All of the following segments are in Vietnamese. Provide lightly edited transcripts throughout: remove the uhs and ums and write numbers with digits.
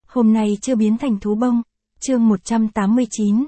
Hôm nay chưa biến thành thú bông. Chương 189,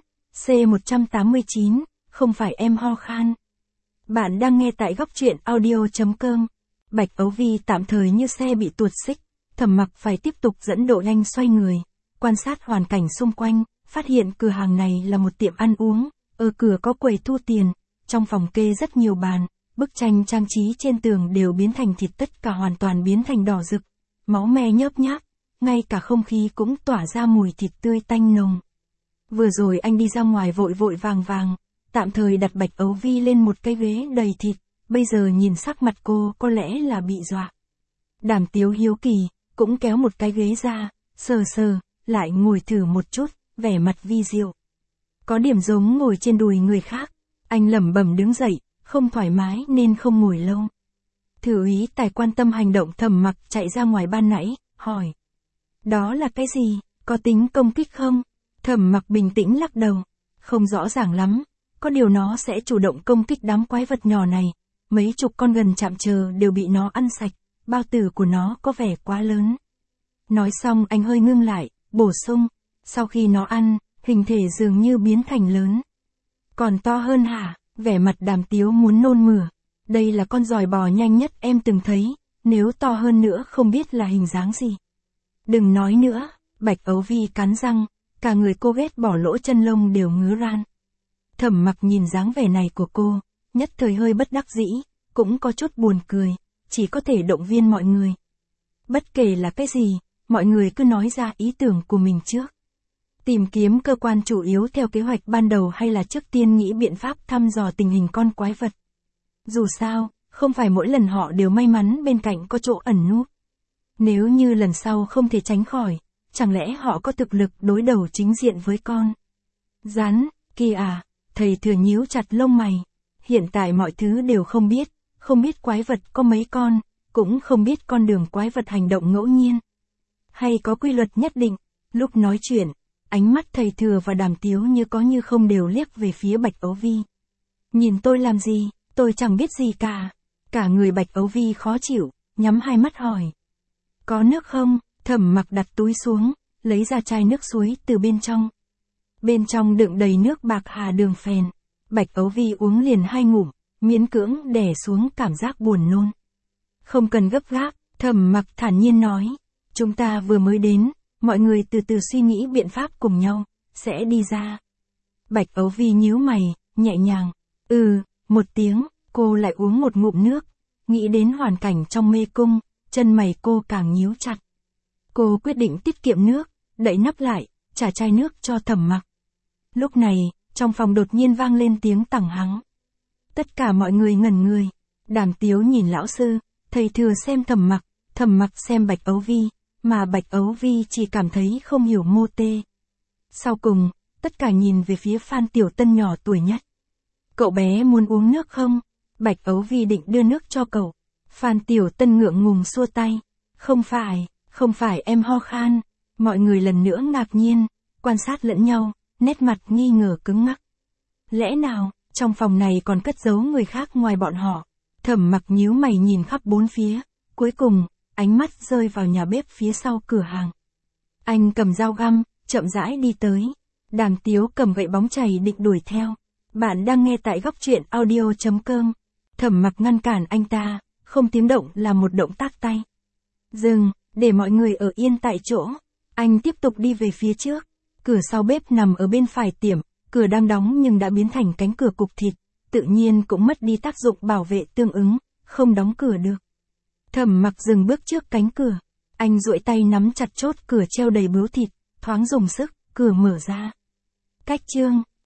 C189, không phải em ho khan. Bạn đang nghe tại góc truyện audio.com. Bạch Ấu Vi tạm thời như xe bị tuột xích, Thẩm Mặc phải tiếp tục dẫn độ nhanh xoay người, quan sát hoàn cảnh xung quanh, phát hiện cửa hàng này là một tiệm ăn uống, ở cửa có quầy thu tiền, trong phòng kê rất nhiều bàn, bức tranh trang trí trên tường đều biến thành thịt, tất cả hoàn toàn biến thành đỏ rực, máu me nhớp nháp, ngay cả không khí cũng tỏa ra mùi thịt tươi tanh nồng. Vừa rồi anh đi ra ngoài vội vội vàng vàng, tạm thời đặt Bạch Ấu Vi lên một cái ghế đầy thịt, bây giờ nhìn sắc mặt cô có lẽ là bị dọa. Đàm Tiếu hiếu kỳ, cũng kéo một cái ghế ra, sờ sờ, lại ngồi thử một chút, vẻ mặt vi diệu. Có điểm giống ngồi trên đùi người khác, anh lẩm bẩm đứng dậy, không thoải mái nên không ngồi lâu. Thử úy Tài quan tâm hành động Thẩm Mặc chạy ra ngoài ban nãy, hỏi. Đó là cái gì, có tính công kích không? Thẩm Mặc bình tĩnh lắc đầu, không rõ ràng lắm, có điều nó sẽ chủ động công kích đám quái vật nhỏ này, mấy chục con gần chạm chờ đều bị nó ăn sạch, bao tử của nó có vẻ quá lớn. Nói xong anh hơi ngưng lại, bổ sung, sau khi nó ăn, hình thể dường như biến thành lớn. Còn to hơn hả? Vẻ mặt Đàm Tiếu muốn nôn mửa. Đây là con giòi bò nhanh nhất em từng thấy, nếu to hơn nữa không biết là hình dáng gì. Đừng nói nữa, Bạch Ấu Vi cắn răng, cả người cô ghét bỏ lỗ chân lông đều ngứa ran. Thẩm Mặc nhìn dáng vẻ này của cô, nhất thời hơi bất đắc dĩ, cũng có chút buồn cười, chỉ có thể động viên mọi người. Bất kể là cái gì, mọi người cứ nói ra ý tưởng của mình trước. Tìm kiếm cơ quan chủ yếu theo kế hoạch ban đầu hay là trước tiên nghĩ biện pháp thăm dò tình hình con quái vật. Dù sao, không phải mỗi lần họ đều may mắn bên cạnh có chỗ ẩn núp. Nếu như lần sau không thể tránh khỏi, chẳng lẽ họ có thực lực đối đầu chính diện với con rắn kia à? Thầy Thừa nhíu chặt lông mày. Hiện tại mọi thứ đều không biết quái vật có mấy con, cũng không biết con đường quái vật hành động ngẫu nhiên, hay có quy luật nhất định. Lúc nói chuyện, ánh mắt thầy Thừa và Đàm Tiếu như có như không đều liếc về phía Bạch Ấu Vi. Nhìn tôi làm gì, tôi chẳng biết gì cả. Cả người Bạch Ấu Vi khó chịu, nhắm hai mắt hỏi. Có nước không? Thẩm Mặc đặt túi xuống, lấy ra chai nước suối từ bên trong. Bên trong đựng đầy nước bạc hà đường phèn. Bạch Ấu Vi uống liền 2 ngụm, miễn cưỡng đè xuống cảm giác buồn nôn. Không cần gấp gáp, Thẩm Mặc thản nhiên nói. Chúng ta vừa mới đến, mọi người từ từ suy nghĩ biện pháp cùng nhau, sẽ đi ra. Bạch Ấu Vi nhíu mày, nhẹ nhàng. Một tiếng, cô lại uống một ngụm nước. Nghĩ đến hoàn cảnh trong mê cung, chân mày cô càng nhíu chặt. Cô quyết định tiết kiệm nước, đậy nắp lại, trả chai nước cho Thẩm Mặc. Lúc này, trong phòng đột nhiên vang lên tiếng tằng hắng. Tất cả mọi người ngẩn người. Đàm Tiếu nhìn lão sư, thầy Thừa xem Thẩm Mặc xem Bạch Ấu Vi, mà Bạch Ấu Vi chỉ cảm thấy không hiểu mô tê. Sau cùng, tất cả nhìn về phía Phan Tiểu Tân nhỏ tuổi nhất. Cậu bé muốn uống nước không? Bạch Ấu Vi định đưa nước cho cậu. Phan Tiểu Tân ngượng ngùng xua tay. Không phải em ho khan. Mọi người lần nữa ngạc nhiên, quan sát lẫn nhau, nét mặt nghi ngờ cứng ngắc. Lẽ nào, trong phòng này còn cất giấu người khác ngoài bọn họ? Thẩm Mặc nhíu mày nhìn khắp bốn phía, cuối cùng, ánh mắt rơi vào nhà bếp phía sau cửa hàng. Anh cầm dao găm, chậm rãi đi tới. Đàm Tiếu cầm gậy bóng chày định đuổi theo. Bạn đang nghe tại góc truyện audio.com. Thẩm Mặc ngăn cản anh ta, không tiếng động là một động tác tay. Dừng, để mọi người ở yên tại chỗ. Anh tiếp tục đi về phía trước. Cửa sau bếp nằm ở bên phải tiệm, cửa đang đóng nhưng đã biến thành cánh cửa cục thịt, tự nhiên cũng mất đi tác dụng bảo vệ tương ứng, không đóng cửa được. Thẩm Mặc dừng bước trước cánh cửa. Anh duỗi tay nắm chặt chốt cửa treo đầy bướu thịt, thoáng dùng sức, cửa mở ra. Cách chương